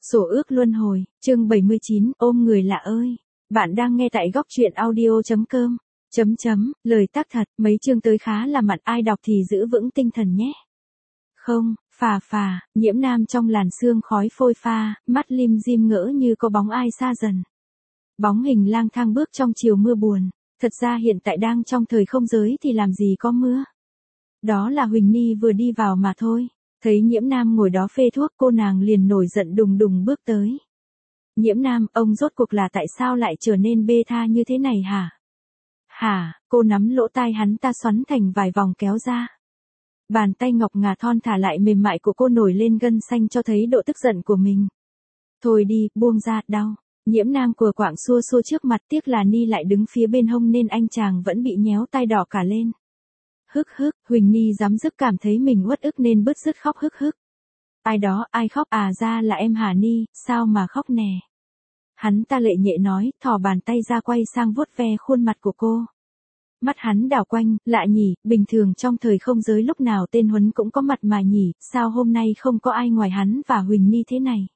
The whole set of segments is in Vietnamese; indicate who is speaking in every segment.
Speaker 1: Sổ ước luân hồi, chương 79, ôm người lạ ơi. Bạn đang nghe tại góc truyện audio.com. Lời tác thật, mấy chương tới khá là mặn, ai đọc thì giữ vững tinh thần nhé. Không, Nhiễm Nam trong làn sương khói phôi pha, mắt lim dim ngỡ như có bóng ai xa dần. Bóng hình lang thang bước trong chiều mưa buồn, thật ra hiện tại đang trong thời không giới thì làm gì có mưa. Đó là Huỳnh Ni vừa đi vào mà thôi. Thấy Nhiễm Nam ngồi đó phê thuốc, cô nàng liền nổi giận đùng đùng bước tới. Nhiễm Nam, ông rốt cuộc là tại sao lại trở nên bê tha như thế này hả? Cô nắm lỗ tai hắn ta xoắn thành vài vòng kéo ra. Bàn tay ngọc ngà thon thả lại mềm mại của cô nổi lên gân xanh cho thấy độ tức giận của mình. Thôi đi, buông ra, đau. Nhiễm Nam cùa quạng xua xua trước mặt, tiếc là Ni lại đứng phía bên hông nên anh chàng vẫn bị nhéo tai đỏ cả lên. Huỳnh Ni dám dứt cảm thấy mình uất ức nên bứt rứt khóc hức. Ai đó, ai khóc à, ra là em hả Ni, sao mà khóc nè. Hắn ta lệ nhẹ nói, thò bàn tay ra quay sang vuốt ve khuôn mặt của cô. Mắt hắn đảo quanh, lạ nhỉ, bình thường trong thời không giới lúc nào tên Huấn cũng có mặt mà nhỉ, sao hôm nay không có ai ngoài hắn và Huỳnh Ni thế này.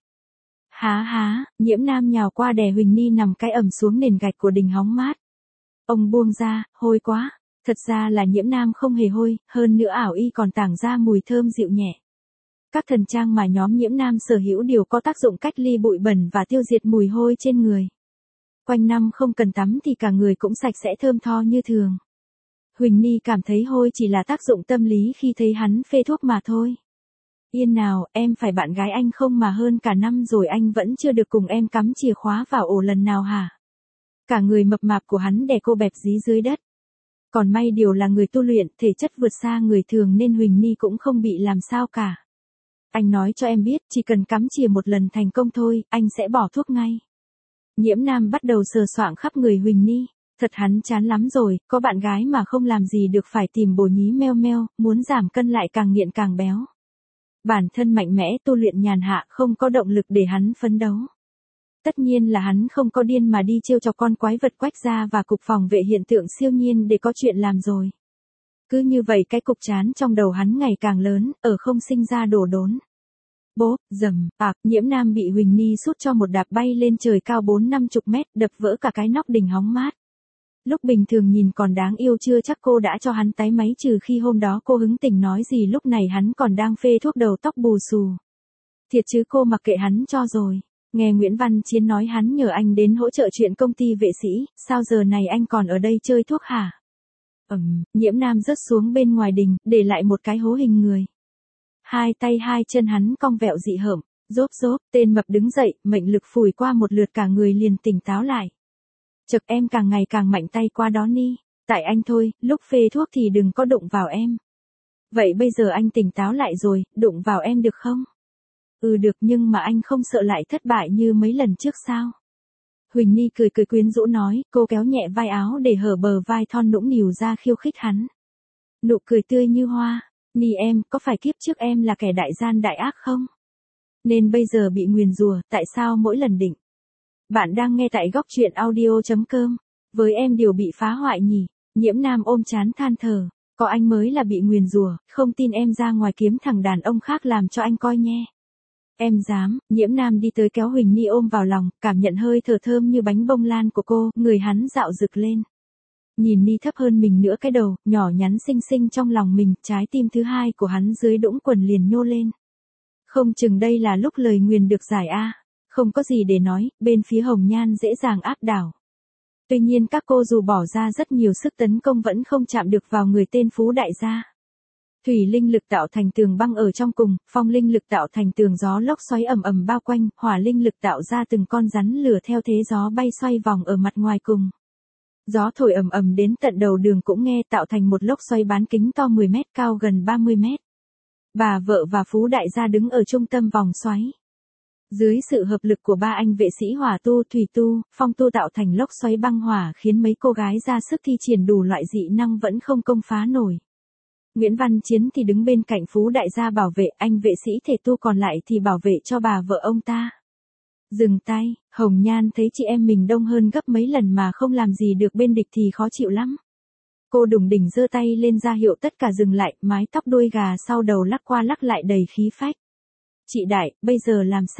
Speaker 1: Nhiễm Nam nhào qua đè Huỳnh Ni nằm cái ầm xuống nền gạch của đình hóng mát. Ông buông ra, hôi quá. Thật ra là Nhiễm Nam không hề hôi, hơn nữa ảo y còn tàng ra mùi thơm dịu nhẹ. Các thần trang mà nhóm Nhiễm Nam sở hữu đều có tác dụng cách ly bụi bẩn và tiêu diệt mùi hôi trên người. Quanh năm không cần tắm thì cả người cũng sạch sẽ thơm tho như thường. Huỳnh Ni cảm thấy hôi chỉ là tác dụng tâm lý khi thấy hắn phê thuốc mà thôi. Yên nào, em phải bạn gái anh không mà hơn cả năm rồi anh vẫn chưa được cùng em cắm chìa khóa vào ổ lần nào hả? Cả người mập mạp của hắn đè cô bẹp dí dưới đất. Còn may điều là người tu luyện, thể chất vượt xa người thường nên Huỳnh Ni cũng không bị làm sao cả. Anh nói cho em biết, chỉ cần cắm chìa một lần thành công thôi, anh sẽ bỏ thuốc ngay. Nhiễm Nam bắt đầu sờ soạng khắp người Huỳnh Ni. Thật hắn chán lắm rồi, có bạn gái mà không làm gì được phải tìm bồ nhí meo meo, muốn giảm cân lại càng nghiện càng béo. Bản thân mạnh mẽ tu luyện nhàn hạ không có động lực để hắn phấn đấu. Tất nhiên là hắn không có điên mà đi trêu chọc con quái vật Quách gia và cục phòng vệ hiện tượng siêu nhiên để có chuyện làm rồi. Cứ như vậy cái cục chán trong đầu hắn ngày càng lớn, ở không sinh ra đổ đốn. Bốp, dầm, Nhiễm Nam bị Huỳnh Ni sút cho một đạp bay lên trời cao 40-50 mét, đập vỡ cả cái nóc đình hóng mát. Lúc bình thường nhìn còn đáng yêu chưa chắc cô đã cho hắn tái máy trừ khi hôm đó cô hứng tình nói gì lúc này hắn còn đang phê thuốc đầu tóc bù xù. Thiệt chứ cô mặc kệ hắn cho rồi. Nghe Nguyễn Văn Chiến nói hắn nhờ anh đến hỗ trợ chuyện công ty vệ sĩ, sao giờ này anh còn ở đây chơi thuốc hả? Nhiễm Nam rớt xuống bên ngoài đình, để lại một cái hố hình người. Hai tay hai chân hắn cong vẹo dị hợm, rốp, tên mập đứng dậy, mệnh lực phủi qua một lượt cả người liền tỉnh táo lại. Chực em càng ngày càng mạnh tay qua đó Ni, tại anh thôi, lúc phê thuốc thì đừng có đụng vào em. Vậy bây giờ anh tỉnh táo lại rồi, đụng vào em được không? Được nhưng mà anh không sợ lại thất bại như mấy lần trước sao? Huỳnh Ni cười quyến rũ nói, cô kéo nhẹ vai áo để hở bờ vai thon nũng nìu ra khiêu khích hắn. Nụ cười tươi như hoa, Ni em, có phải kiếp trước em là kẻ đại gian đại ác không? Nên bây giờ bị nguyền rủa, tại sao mỗi lần định? Bạn đang nghe tại góc truyện audio.com, với em đều bị phá hoại nhỉ? Nhiễm Nam ôm chán than thở, có anh mới là bị nguyền rủa, không tin em ra ngoài kiếm thằng đàn ông khác làm cho anh coi nhé. Em dám. Nhiễm Nam đi tới kéo Huỳnh Ni ôm vào lòng, cảm nhận hơi thở thơm như bánh bông lan của cô, người hắn dạo rực lên. Nhìn Ni thấp hơn mình nữa cái đầu, nhỏ nhắn xinh xinh trong lòng mình, trái tim thứ hai của hắn dưới đũng quần liền nhô lên. Không chừng đây là lúc lời nguyền được giải a. Không có gì để nói, bên phía Hồng Nhan dễ dàng áp đảo. Tuy nhiên các cô dù bỏ ra rất nhiều sức tấn công vẫn không chạm được vào người tên Phú đại gia. Thủy linh lực tạo thành tường băng ở trong cùng, phong linh lực tạo thành tường gió lốc xoáy ầm bao quanh, hỏa linh lực tạo ra từng con rắn lửa theo thế gió bay xoay vòng ở mặt ngoài cùng. Gió thổi ầm đến tận đầu đường cũng nghe, tạo thành một lốc xoáy bán kính to 10 mét, cao gần 30 mét. Bà vợ và Phú đại gia đứng ở trung tâm vòng xoáy. Dưới sự hợp lực của ba anh vệ sĩ hỏa tu, thủy tu, phong tu tạo thành lốc xoáy băng hỏa khiến mấy cô gái ra sức thi triển đủ loại dị năng vẫn không công phá nổi. Nguyễn Văn Chiến thì đứng bên cạnh Phú đại gia bảo vệ, anh vệ sĩ thể tu còn lại thì bảo vệ cho bà vợ ông ta. Dừng tay, Hồng Nhan thấy chị em mình đông hơn gấp mấy lần mà không làm gì được bên địch thì khó chịu lắm. Cô đùng đỉnh giơ tay lên ra hiệu tất cả dừng lại, mái tóc đuôi gà sau đầu lắc qua lắc lại đầy khí phách. Chị Đại, bây giờ làm sao?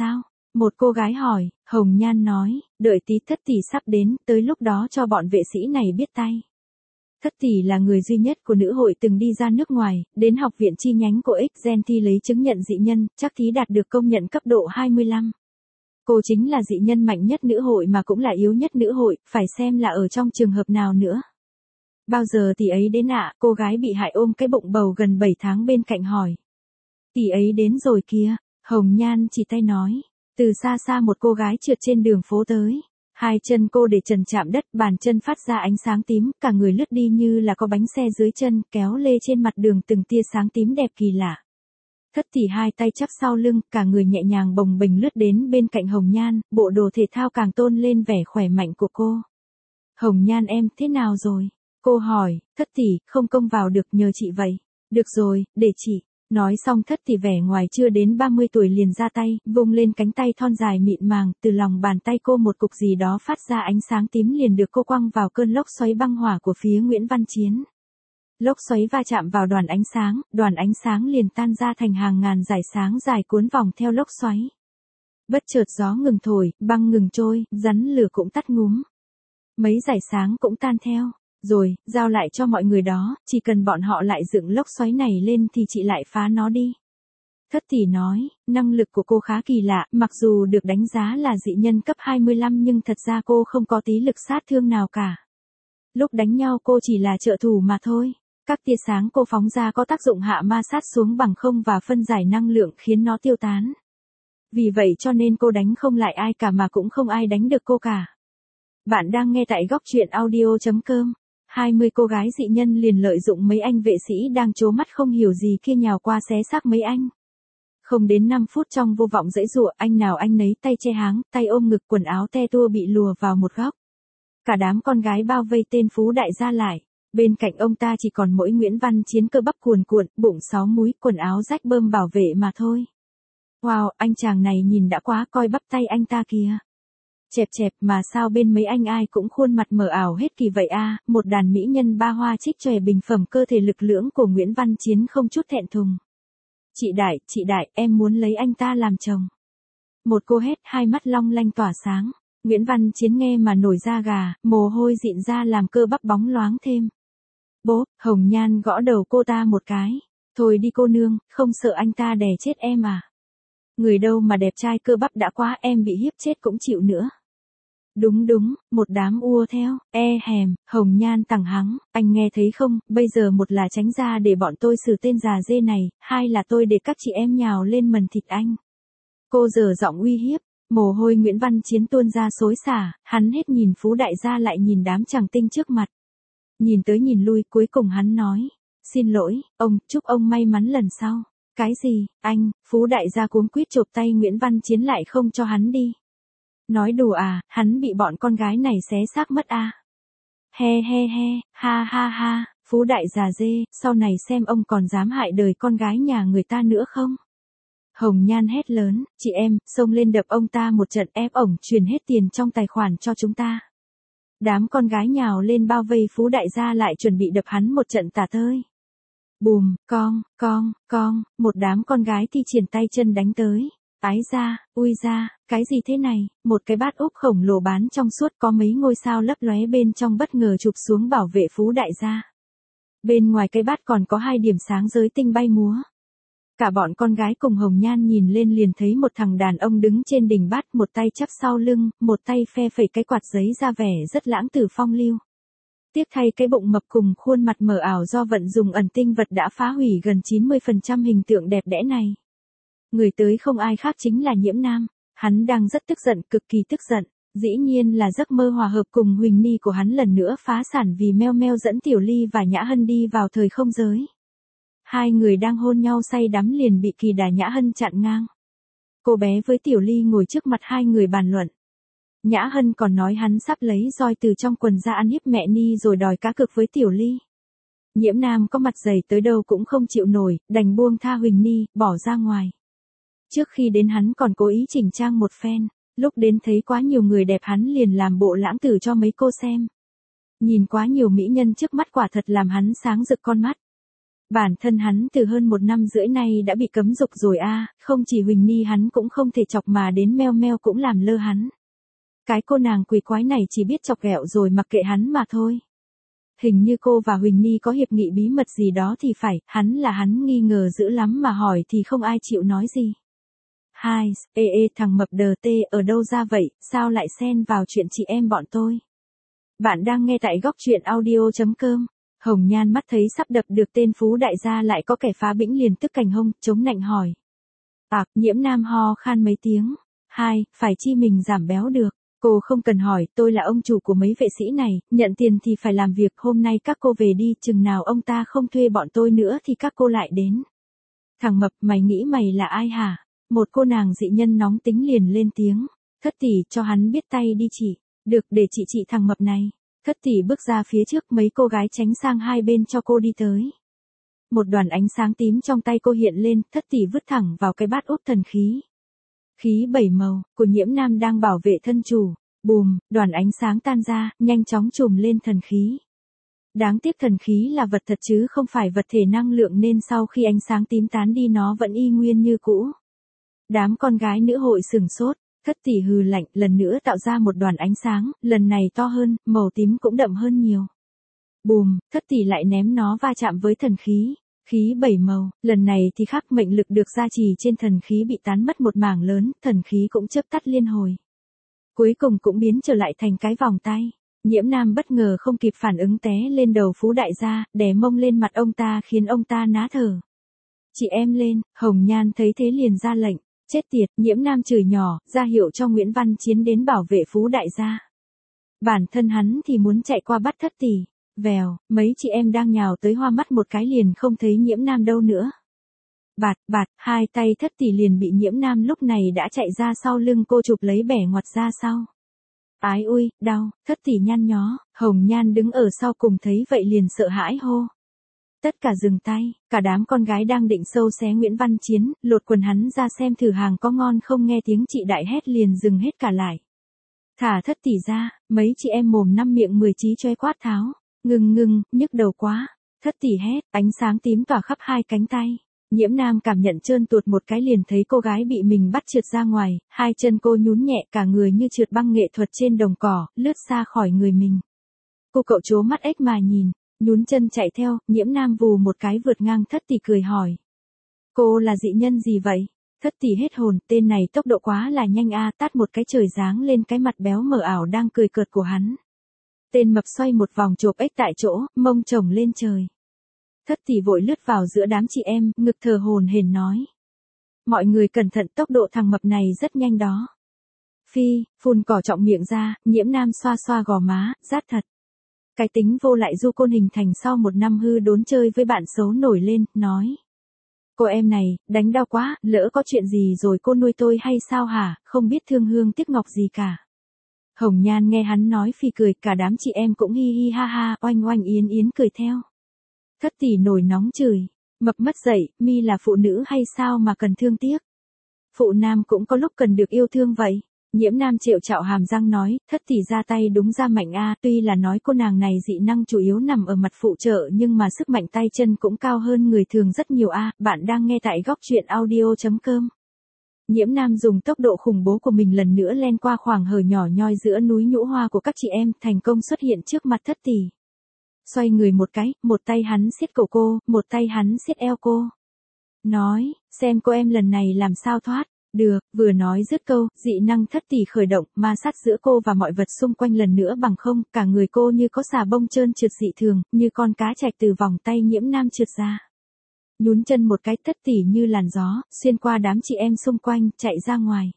Speaker 1: Một cô gái hỏi, Hồng Nhan nói, đợi tí Thất tỷ sắp đến, tới lúc đó cho bọn vệ sĩ này biết tay. Thất tỷ là người duy nhất của nữ hội từng đi ra nước ngoài, đến học viện chi nhánh của X-Gen thi lấy chứng nhận dị nhân, chắc thí đạt được công nhận cấp độ 25. Cô chính là dị nhân mạnh nhất nữ hội mà cũng là yếu nhất nữ hội, phải xem là ở trong trường hợp nào nữa. Bao giờ tỷ ấy đến ạ? Cô gái bị hại ôm cái bụng bầu gần 7 tháng bên cạnh hỏi. Tỷ ấy đến rồi kìa, Hồng Nhan chỉ tay nói. Từ xa xa một cô gái trượt trên đường phố tới. Hai chân cô để trần chạm đất, bàn chân phát ra ánh sáng tím, cả người lướt đi như là có bánh xe dưới chân, kéo lê trên mặt đường từng tia sáng tím đẹp kỳ lạ. Thất tỷ hai tay chắp sau lưng, cả người nhẹ nhàng bồng bềnh lướt đến bên cạnh Hồng Nhan, bộ đồ thể thao càng tôn lên vẻ khỏe mạnh của cô. Hồng Nhan em, thế nào rồi? Cô hỏi, Thất tỷ, không công vào được nhờ chị vậy. Được rồi, để chị. Nói xong Thất tỷ vẻ ngoài chưa đến 30 tuổi liền ra tay, vung lên cánh tay thon dài mịn màng, từ lòng bàn tay cô một cục gì đó phát ra ánh sáng tím liền được cô quăng vào cơn lốc xoáy băng hỏa của phía Nguyễn Văn Chiến. Lốc xoáy va chạm vào đoàn ánh sáng liền tan ra thành hàng ngàn dải sáng dài cuốn vòng theo lốc xoáy. Bất chợt gió ngừng thổi, băng ngừng trôi, rắn lửa cũng tắt ngúm. Mấy dải sáng cũng tan theo. Rồi, giao lại cho mọi người đó, chỉ cần bọn họ lại dựng lốc xoáy này lên thì chị lại phá nó đi. Thất tỷ nói, năng lực của cô khá kỳ lạ, mặc dù được đánh giá là dị nhân cấp 25 nhưng thật ra cô không có tí lực sát thương nào cả. Lúc đánh nhau cô chỉ là trợ thủ mà thôi. Các tia sáng cô phóng ra có tác dụng hạ ma sát xuống bằng không và phân giải năng lượng khiến nó tiêu tán. Vì vậy cho nên cô đánh không lại ai cả mà cũng không ai đánh được cô cả. Bạn đang nghe tại góc truyện audio.com. 20 cô gái dị nhân liền lợi dụng mấy anh vệ sĩ đang trố mắt không hiểu gì kia nhào qua xé xác mấy anh. Không đến 5 phút trong vô vọng giãy giụa, anh nào anh nấy tay che háng, tay ôm ngực, quần áo te tua bị lùa vào một góc. Cả đám con gái bao vây tên Phú đại gia lại. Bên cạnh ông ta chỉ còn mỗi Nguyễn Văn Chiến cơ bắp cuồn cuộn, bụng 6 múi, quần áo rách bơm bảo vệ mà thôi. Wow, anh chàng này nhìn đã quá coi bắp tay anh ta kìa. Chẹp chẹp mà sao bên mấy anh ai cũng khuôn mặt mờ ảo hết kỳ vậy a? Một đàn mỹ nhân ba hoa trích chòe bình phẩm cơ thể lực lưỡng của Nguyễn Văn Chiến không chút thẹn thùng. Chị đại, em muốn lấy anh ta làm chồng. Một cô hét, hai mắt long lanh tỏa sáng. Nguyễn Văn Chiến nghe mà nổi da gà, mồ hôi dịn ra làm cơ bắp bóng loáng thêm. Bố, Hồng Nhan gõ đầu cô ta một cái. Thôi đi cô nương, không sợ anh ta đè chết em à? Người đâu mà đẹp trai cơ bắp đã quá, em bị hiếp chết cũng chịu nữa. Đúng, một đám ua theo, hèm, Hồng Nhan tằng hắng, anh nghe thấy không, bây giờ một là tránh ra để bọn tôi xử tên già dê này, hai là tôi để các chị em nhào lên mần thịt anh. Cô giở giọng uy hiếp, mồ hôi Nguyễn Văn Chiến tuôn ra xối xả, hắn hết nhìn Phú đại gia lại nhìn đám chàng tinh trước mặt. Nhìn tới nhìn lui cuối cùng hắn nói, xin lỗi, ông, chúc ông may mắn lần sau. Cái gì, anh, Phú đại gia cuống quýt chộp tay Nguyễn Văn Chiến lại không cho hắn đi. Nói đùa à, hắn bị bọn con gái này xé xác mất à. He, ha, Phú đại già dê, sau này xem ông còn dám hại đời con gái nhà người ta nữa không. Hồng Nhan hét lớn, chị em, xông lên đập ông ta một trận ép ổng truyền hết tiền trong tài khoản cho chúng ta. Đám con gái nhào lên bao vây Phú đại gia lại chuẩn bị đập hắn một trận tả tơi. Bùm, con, một đám con gái thi triển tay chân đánh tới. Ái ra, ui ra, cái gì thế này, một cái bát úp khổng lồ bán trong suốt có mấy ngôi sao lấp lóe bên trong bất ngờ chụp xuống bảo vệ Phú đại gia. Bên ngoài cái bát còn có 2 điểm sáng giới tinh bay múa. Cả bọn con gái cùng Hồng Nhan nhìn lên liền thấy một thằng đàn ông đứng trên đỉnh bát, một tay chắp sau lưng, một tay phe phẩy cái quạt giấy ra vẻ rất lãng tử phong lưu. Tiếc thay cái bụng mập cùng khuôn mặt mờ ảo do vận dùng ẩn tinh vật đã phá hủy gần 90% hình tượng đẹp đẽ này. Người tới không ai khác chính là Nhiễm Nam, hắn đang rất tức giận, cực kỳ tức giận, dĩ nhiên là giấc mơ hòa hợp cùng Huỳnh Ni của hắn lần nữa phá sản vì Meo Meo dẫn Tiểu Ly và Nhã Hân đi vào thời không giới. Hai người đang hôn nhau say đắm liền bị Kỳ Đà Nhã Hân chặn ngang. Cô bé với Tiểu Ly ngồi trước mặt hai người bàn luận. Nhã Hân còn nói hắn sắp lấy roi từ trong quần ra ăn hiếp mẹ Ni rồi đòi cá cược với Tiểu Ly. Nhiễm Nam có mặt dày tới đâu cũng không chịu nổi, đành buông tha Huỳnh Ni, bỏ ra ngoài. Trước khi đến hắn còn cố ý chỉnh trang một phen, lúc đến thấy quá nhiều người đẹp hắn liền làm bộ lãng tử cho mấy cô xem. Nhìn quá nhiều mỹ nhân trước mắt quả thật làm hắn sáng rực con mắt. Bản thân hắn từ hơn 1 năm rưỡi nay đã bị cấm dục rồi a, không chỉ Huỳnh Ni hắn cũng không thể chọc mà đến Meo Meo cũng làm lơ hắn. Cái cô nàng quỷ quái này chỉ biết chọc ghẹo rồi mặc kệ hắn mà thôi. Hình như cô và Huỳnh Ni có hiệp nghị bí mật gì đó thì phải, hắn nghi ngờ dữ lắm mà hỏi thì không ai chịu nói gì. Hai, thằng mập đờ tê ở đâu ra vậy, sao lại xen vào chuyện chị em bọn tôi? Bạn đang nghe tại góc truyện audio.com. Hồng Nhan mắt thấy sắp đập được tên Phú đại gia lại có kẻ phá bĩnh liền tức cành hông, chống nạnh hỏi. Nhiễm Nam ho khan mấy tiếng. Hai, phải chi mình giảm béo được. Cô không cần hỏi, tôi là ông chủ của mấy vệ sĩ này, nhận tiền thì phải làm việc, hôm nay các cô về đi, chừng nào ông ta không thuê bọn tôi nữa thì các cô lại đến. Thằng mập, mày nghĩ mày là ai hả? Một cô nàng dị nhân nóng tính liền lên tiếng. Thất tỷ cho hắn biết tay đi chị. Được, để chị thằng mập này. Thất tỷ bước ra phía trước, mấy cô gái tránh sang hai bên cho cô đi tới. Một đoàn ánh sáng tím trong tay cô hiện lên, thất tỷ vứt thẳng vào cái bát úp thần khí. Khí 7 màu, của Nhiễm Nam đang bảo vệ thân chủ. Bùm, đoàn ánh sáng tan ra, nhanh chóng trùm lên thần khí. Đáng tiếc thần khí là vật thật chứ không phải vật thể năng lượng nên sau khi ánh sáng tím tán đi nó vẫn y nguyên như cũ. Đám con gái nữ hội sửng sốt, thất tỷ hừ lạnh, lần nữa tạo ra một đoàn ánh sáng, lần này to hơn, màu tím cũng đậm hơn nhiều. Bùm, thất tỷ lại ném nó va chạm với thần khí. Khí 7 màu, lần này thì khác, mệnh lực được gia trì trên thần khí bị tán mất một mảng lớn, thần khí cũng chớp tắt liên hồi. Cuối cùng cũng biến trở lại thành cái vòng tay. Nhiễm Nam bất ngờ không kịp phản ứng té lên đầu Phú đại gia, đè mông lên mặt ông ta khiến ông ta ná thở. Chị em lên, Hồng Nhan thấy thế liền ra lệnh. Chết tiệt, Nhiễm Nam chửi nhỏ, ra hiệu cho Nguyễn Văn Chiến đến bảo vệ Phú đại gia. Bản thân hắn thì muốn chạy qua bắt thất tỷ. Vèo, mấy chị em đang nhào tới hoa mắt một cái liền không thấy Nhiễm Nam đâu nữa. Bạt, hai tay thất tỷ liền bị Nhiễm Nam lúc này đã chạy ra sau lưng cô chụp lấy bẻ ngoặt ra sau. Ái ui, đau, thất tỷ nhăn nhó, Hồng Nhan đứng ở sau cùng thấy vậy liền sợ hãi hô. Tất cả dừng tay, cả đám con gái đang định sâu xé Nguyễn Văn Chiến, lột quần hắn ra xem thử hàng có ngon không, nghe tiếng chị đại hét liền dừng hết cả lại. Thả thất tỷ ra, mấy chị em mồm năm miệng 10 chí choe quát tháo. Ngừng, nhức đầu quá. Thất tỷ hét, ánh sáng tím tỏa khắp hai cánh tay. Nhiễm Nam cảm nhận trơn tuột một cái liền thấy cô gái bị mình bắt trượt ra ngoài, hai chân cô nhún nhẹ cả người như trượt băng nghệ thuật trên đồng cỏ, lướt xa khỏi người mình. Cô cậu trố mắt ếch mà nhìn, nhún chân chạy theo, Nhiễm Nam vù một cái vượt ngang thất tỷ cười hỏi. Cô là dị nhân gì vậy? Thất tỷ hết hồn, tên này tốc độ quá là nhanh a, tát một cái trời giáng lên cái mặt béo mờ ảo đang cười cợt của hắn. Tên mập xoay một vòng chộp ếch tại chỗ, mông chồng lên trời. Thất tỷ vội lướt vào giữa đám chị em, ngực thờ hồn hển nói. Mọi người cẩn thận, tốc độ thằng mập này rất nhanh đó. Phi, phun cỏ trọng miệng ra, Nhiễm Nam xoa xoa gò má, rát thật. Cái tính vô lại du côn hình thành sau 1 năm hư đốn chơi với bạn xấu nổi lên, nói. Cô em này, đánh đau quá, lỡ có chuyện gì rồi cô nuôi tôi hay sao hả, không biết thương hương tiếc ngọc gì cả. Hồng Nhan nghe hắn nói phì cười, cả đám chị em cũng hi hi ha ha, oanh oanh yến yến cười theo. Thất tỷ nổi nóng chửi, mập mất dậy, mi là phụ nữ hay sao mà cần thương tiếc. Phụ nam cũng có lúc cần được yêu thương vậy. Nhiễm Nam trệu trạo hàm răng nói, thất tỷ ra tay đúng ra mạnh a, tuy là nói cô nàng này dị năng chủ yếu nằm ở mặt phụ trợ nhưng mà sức mạnh tay chân cũng cao hơn người thường rất nhiều a. Bạn đang nghe tại góc truyện audio.com. Nhiễm Nam dùng tốc độ khủng bố của mình lần nữa len qua khoảng hở nhỏ nhoi giữa núi nhũ hoa của các chị em, thành công xuất hiện trước mặt thất tỷ. Xoay người một cái, một tay hắn siết cổ cô, một tay hắn siết eo cô. Nói, xem cô em lần này làm sao thoát. Được, vừa nói dứt câu, dị năng thất tỷ khởi động, ma sát giữa cô và mọi vật xung quanh lần nữa bằng không, cả người cô như có xà bông trơn trượt dị thường, như con cá trạch từ vòng tay Nhiễm Nam trượt ra. Nhún chân một cái, thất tỷ như làn gió, xuyên qua đám chị em xung quanh, chạy ra ngoài.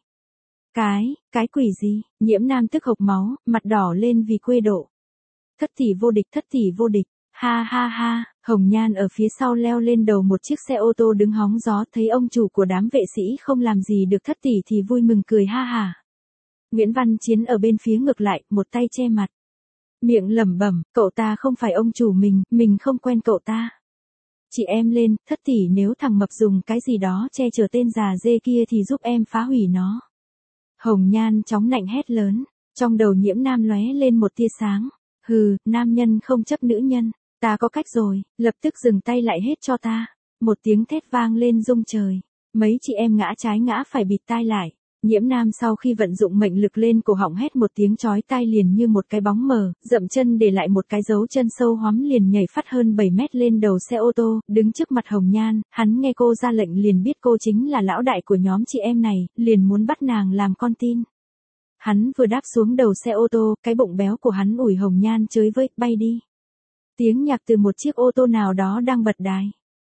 Speaker 1: Cái quỷ gì, Nhiễm Nam tức hộc máu, mặt đỏ lên vì quê độ. Thất tỷ vô địch, ha ha ha, Hồng Nhan ở phía sau leo lên đầu một chiếc xe ô tô đứng hóng gió, thấy ông chủ của đám vệ sĩ không làm gì được thất tỷ thì vui mừng cười ha hả. Nguyễn Văn Chiến ở bên phía ngược lại, một tay che mặt. Miệng lẩm bẩm, cậu ta không phải ông chủ mình không quen cậu ta. Chị em lên, thất tỷ nếu thằng mập dùng cái gì đó che chở tên già dê kia thì giúp em phá hủy nó. Hồng Nhan chóng nạnh hét lớn, trong đầu Nhiễm Nam lóe lên một tia sáng. Hừ, nam nhân không chấp nữ nhân. Ta có cách rồi, lập tức dừng tay lại hết cho ta. Một tiếng thét vang lên rung trời. Mấy chị em ngã trái ngã phải bịt tai lại. Nhiễm Nam sau khi vận dụng mệnh lực lên cổ họng hét một tiếng chói tai liền như một cái bóng mờ, dậm chân để lại một cái dấu chân sâu hoắm liền nhảy phát hơn 7 mét lên đầu xe ô tô, đứng trước mặt Hồng Nhan, hắn nghe cô ra lệnh liền biết cô chính là lão đại của nhóm chị em này, liền muốn bắt nàng làm con tin. Hắn vừa đáp xuống đầu xe ô tô, cái bụng béo của hắn ủi Hồng Nhan chới với, bay đi. Tiếng nhạc từ một chiếc ô tô nào đó đang bật đài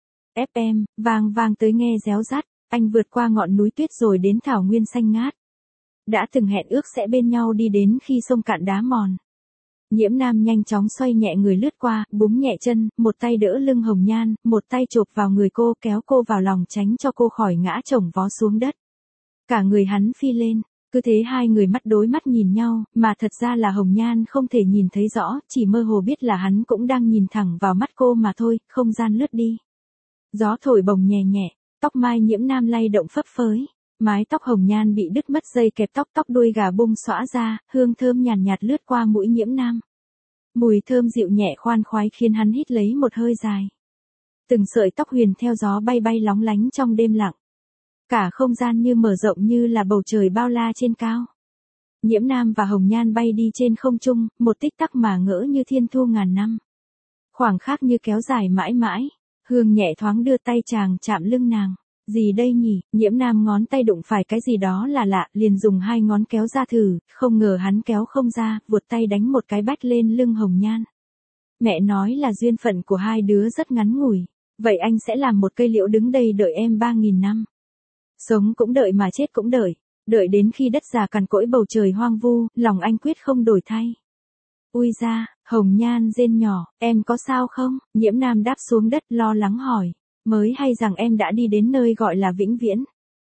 Speaker 1: FM, vang vang tới nghe réo rắt. Anh vượt qua ngọn núi tuyết rồi đến thảo nguyên xanh ngát. Đã từng hẹn ước sẽ bên nhau đi đến khi sông cạn đá mòn. Nhiễm Nam nhanh chóng xoay nhẹ người lướt qua, búng nhẹ chân, một tay đỡ lưng Hồng Nhan, một tay chộp vào người cô kéo cô vào lòng tránh cho cô khỏi ngã chồng vó xuống đất. Cả người hắn phi lên, cứ thế hai người mắt đối mắt nhìn nhau, mà thật ra là Hồng Nhan không thể nhìn thấy rõ, chỉ mơ hồ biết là hắn cũng đang nhìn thẳng vào mắt cô mà thôi, không gian lướt đi. Gió thổi bồng nhẹ nhẹ. Tóc mai Nhiễm Nam lay động phấp phới, mái tóc Hồng Nhan bị đứt mất dây kẹp tóc, tóc đuôi gà bung xõa ra, hương thơm nhàn nhạt lướt qua mũi Nhiễm Nam. Mùi thơm dịu nhẹ khoan khoái khiến hắn hít lấy một hơi dài. Từng sợi tóc huyền theo gió bay bay lóng lánh trong đêm lặng. Cả không gian như mở rộng như là bầu trời bao la trên cao. Nhiễm Nam và Hồng Nhan bay đi trên không trung, một tích tắc mà ngỡ như thiên thu ngàn năm. Khoảng khắc như kéo dài mãi mãi. Hương nhẹ thoáng đưa tay chàng chạm lưng nàng. Gì đây nhỉ? Nhiễm Nam ngón tay đụng phải cái gì đó là lạ, liền dùng hai ngón kéo ra thử, không ngờ hắn kéo không ra, vuột tay đánh một cái bách lên lưng Hồng Nhan. Mẹ nói là duyên phận của hai đứa rất ngắn ngủi. Vậy anh sẽ làm một cây liễu đứng đây đợi em 3.000 năm. Sống cũng đợi mà chết cũng đợi. Đợi đến khi đất già cằn cỗi bầu trời hoang vu, lòng anh quyết không đổi thay. Ui ra, Hồng Nhan rên nhỏ, em có sao không? Nhiễm Nam đáp xuống đất lo lắng hỏi. Mới hay rằng em đã đi đến nơi gọi là vĩnh viễn.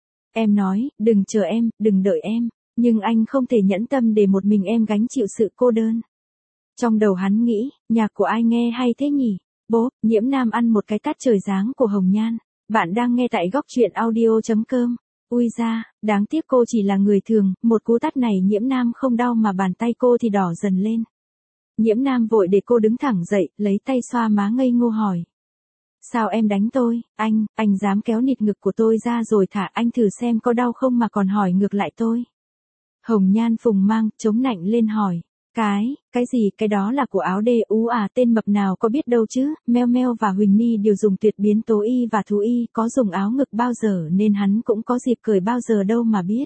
Speaker 1: Em nói, đừng chờ em, đừng đợi em. Nhưng anh không thể nhẫn tâm để một mình em gánh chịu sự cô đơn. Trong đầu hắn nghĩ, nhạc của ai nghe hay thế nhỉ? Bố, Nhiễm Nam ăn một cái tát trời giáng của Hồng Nhan. Bạn đang nghe tại góc truyện audio.com. Ui ra, đáng tiếc cô chỉ là người thường, một cú tát này Nhiễm Nam không đau mà bàn tay cô thì đỏ dần lên. Nhiễm Nam vội để cô đứng thẳng dậy, lấy tay xoa má ngây ngô hỏi. Sao em đánh tôi, anh dám kéo nịt ngực của tôi ra rồi thả anh thử xem có đau không mà còn hỏi ngược lại tôi. Hồng Nhan phùng mang, chống nạnh lên hỏi. Cái gì, cái đó là của áo đê ú à, tên mập nào có biết đâu chứ, Meo Meo và Huỳnh Ni đều dùng tuyệt biến tố y và thú y, có dùng áo ngực bao giờ nên hắn cũng có dịp cởi bao giờ đâu mà biết.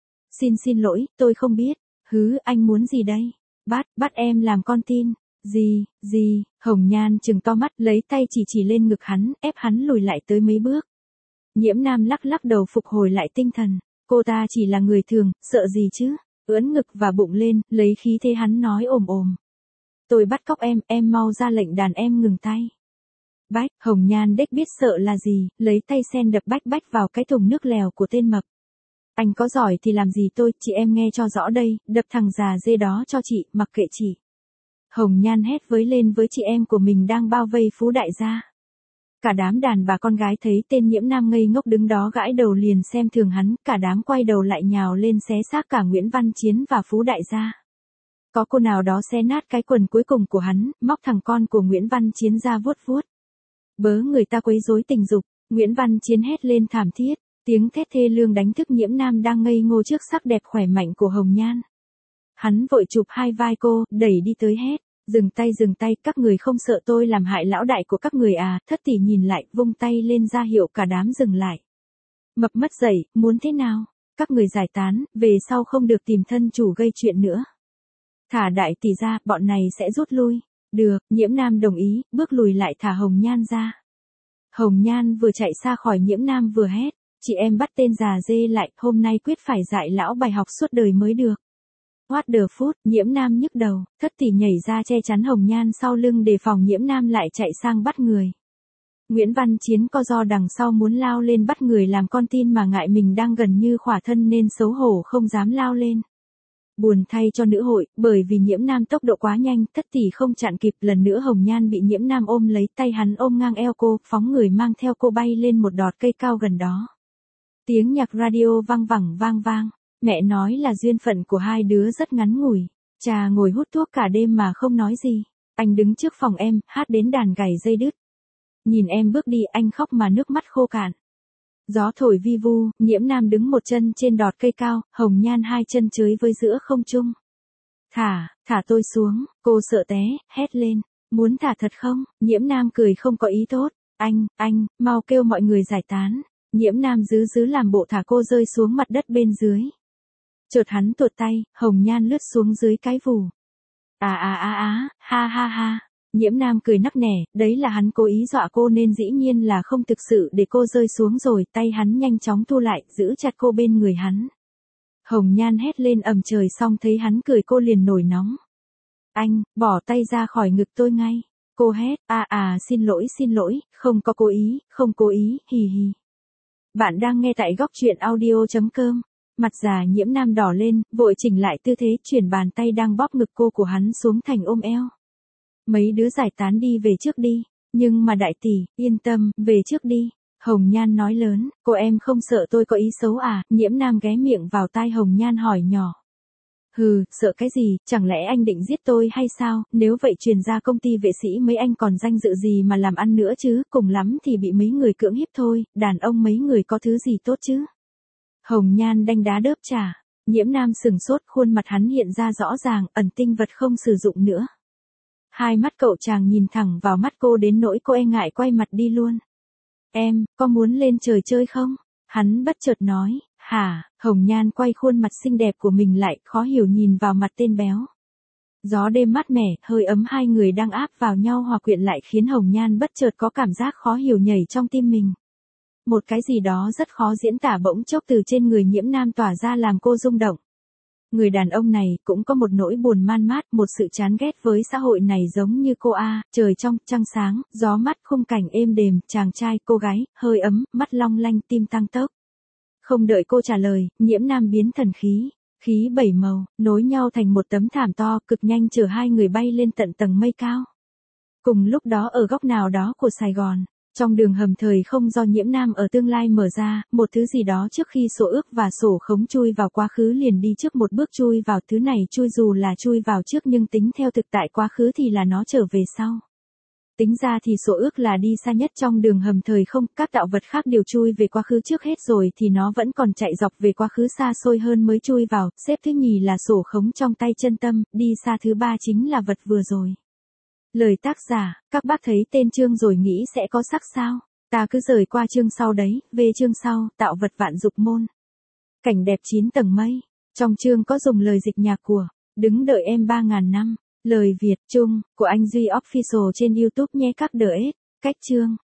Speaker 1: Xin lỗi, tôi không biết. Hứ, anh muốn gì đây? Bắt em làm con tin. Gì, Hồng Nhan trừng to mắt lấy tay chỉ lên ngực hắn, ép hắn lùi lại tới mấy bước. Nhiễm Nam lắc đầu phục hồi lại tinh thần, cô ta chỉ là người thường, sợ gì chứ, ưỡn ngực và bụng lên, lấy khí thế hắn nói ồm. Tôi bắt cóc em mau ra lệnh đàn em ngừng tay. Hồng Nhan đếch biết sợ là gì, lấy tay sen đập bách vào cái thùng nước lèo của tên mập. Anh có giỏi thì làm gì tôi, chị em nghe cho rõ đây, đập thằng già dê đó cho chị, mặc kệ chị. Hồng Nhan hét lên với chị em của mình đang bao vây Phú Đại gia. Cả đám đàn bà con gái thấy tên Nhiễm Nam ngây ngốc đứng đó gãi đầu liền xem thường hắn, cả đám quay đầu lại nhào lên xé xác cả Nguyễn Văn Chiến và Phú Đại gia. Có cô nào đó xé nát cái quần cuối cùng của hắn, móc thằng con của Nguyễn Văn Chiến ra vuốt. Bớ người ta quấy rối tình dục, Nguyễn Văn Chiến hét lên thảm thiết, tiếng thét thê lương đánh thức Nhiễm Nam đang ngây ngô trước sắc đẹp khỏe mạnh của Hồng Nhan. Hắn vội chụp hai vai cô, đẩy đi tới hét. Dừng tay, các người không sợ tôi làm hại lão đại của các người à, Thất tỷ nhìn lại, vung tay lên ra hiệu cả đám dừng lại. Mập mất dậy, muốn thế nào? Các người giải tán, về sau không được tìm thân chủ gây chuyện nữa. Thả đại tỷ ra, bọn này sẽ rút lui. Được, Nhiễm Nam đồng ý, bước lùi lại thả Hồng Nhan ra. Hồng Nhan vừa chạy xa khỏi Nhiễm Nam vừa hét, chị em bắt tên già dê lại, hôm nay quyết phải dạy lão bài học suốt đời mới được. What the fuck, Nhiễm Nam nhức đầu, Thất tỷ nhảy ra che chắn Hồng Nhan sau lưng để phòng Nhiễm Nam lại chạy sang bắt người. Nguyễn Văn Chiến co do đằng sau muốn lao lên bắt người làm con tin mà ngại mình đang gần như khỏa thân nên xấu hổ không dám lao lên. Buồn thay cho nữ hội, bởi vì Nhiễm Nam tốc độ quá nhanh, Thất tỷ không chặn kịp, lần nữa Hồng Nhan bị Nhiễm Nam ôm lấy, tay hắn ôm ngang eo cô, phóng người mang theo cô bay lên một đọt cây cao gần đó. Tiếng nhạc radio vang vang. Mẹ nói là duyên phận của hai đứa rất ngắn ngủi. Cha ngồi hút thuốc cả đêm mà không nói gì. Anh đứng trước phòng em, hát đến đàn gảy dây đứt. Nhìn em bước đi, anh khóc mà nước mắt khô cạn. Gió thổi vi vu, Nhiễm Nam đứng một chân trên đọt cây cao, Hồng Nhan hai chân chới với giữa không trung. Thả tôi xuống, cô sợ té, hét lên. Muốn thả thật không? Nhiễm Nam cười không có ý tốt. Anh, mau kêu mọi người giải tán. Nhiễm Nam giữ làm bộ thả cô rơi xuống mặt đất bên dưới. Chợt hắn tuột tay, Hồng Nhan lướt xuống dưới cái vù. Ha. Nhiễm Nam cười nắc nẻ, đấy là hắn cố ý dọa cô nên dĩ nhiên là không thực sự để cô rơi xuống rồi, tay hắn nhanh chóng thu lại, giữ chặt cô bên người hắn. Hồng Nhan hét lên ầm trời xong thấy hắn cười cô liền nổi nóng. Anh, bỏ tay ra khỏi ngực tôi ngay. Cô hét, xin lỗi, không cố ý, hì. Bạn đang nghe tại góc truyện audio.com. Mặt già Nhiễm Nam đỏ lên, vội chỉnh lại tư thế, chuyển bàn tay đang bóp ngực cô của hắn xuống thành ôm eo. Mấy đứa giải tán đi về trước đi, nhưng mà đại tỷ, yên tâm, về trước đi. Hồng Nhan nói lớn, cô em không sợ tôi có ý xấu à? Nhiễm Nam ghé miệng vào tai Hồng Nhan hỏi nhỏ. Hừ, sợ cái gì, chẳng lẽ anh định giết tôi hay sao? Nếu vậy truyền ra công ty vệ sĩ mấy anh còn danh dự gì mà làm ăn nữa chứ, cùng lắm thì bị mấy người cưỡng hiếp thôi, đàn ông mấy người có thứ gì tốt chứ? Hồng Nhan đanh đá đớp trả. Nhiễm Nam sừng sốt, khuôn mặt hắn hiện ra rõ ràng, ẩn tinh vật không sử dụng nữa. Hai mắt cậu chàng nhìn thẳng vào mắt cô đến nỗi cô e ngại quay mặt đi luôn. Em, có muốn lên trời chơi không? Hắn bất chợt nói. Hả? Hồng Nhan quay khuôn mặt xinh đẹp của mình lại, khó hiểu nhìn vào mặt tên béo. Gió đêm mát mẻ, hơi ấm hai người đang áp vào nhau hòa quyện lại khiến Hồng Nhan bất chợt có cảm giác khó hiểu nhảy trong tim mình. Một cái gì đó rất khó diễn tả bỗng chốc từ trên người Nhiễm Nam tỏa ra làm cô rung động. Người đàn ông này cũng có một nỗi buồn man mát, một sự chán ghét với xã hội này giống như cô a, trời trong, trăng sáng, gió mát, khung cảnh êm đềm, chàng trai, cô gái, hơi ấm, mắt long lanh, tim tăng tốc. Không đợi cô trả lời, Nhiễm Nam biến thần khí bảy màu, nối nhau thành một tấm thảm to, cực nhanh chở hai người bay lên tận tầng mây cao. Cùng lúc đó ở góc nào đó của Sài Gòn, trong đường hầm thời không do Nhiễm Nam ở tương lai mở ra, một thứ gì đó trước khi sổ ước và sổ khống chui vào quá khứ liền đi trước một bước chui vào, thứ này chui dù là chui vào trước nhưng tính theo thực tại quá khứ thì là nó trở về sau. Tính ra thì sổ ước là đi xa nhất trong đường hầm thời không, các tạo vật khác đều chui về quá khứ trước hết rồi thì nó vẫn còn chạy dọc về quá khứ xa xôi hơn mới chui vào, xếp thứ nhì là sổ khống trong tay chân tâm, đi xa thứ ba chính là vật vừa rồi. Lời tác giả, các bác thấy tên chương rồi nghĩ sẽ có sắc sao? Ta cứ rời qua chương sau đấy, về chương sau, tạo vật vạn dục môn. Cảnh đẹp 9 tầng mây. Trong chương có dùng lời dịch nhạc của Đứng đợi em 3.000 năm. Lời Việt Trung của anh Duy Official trên YouTube nhé các đỡ ết. Cách chương.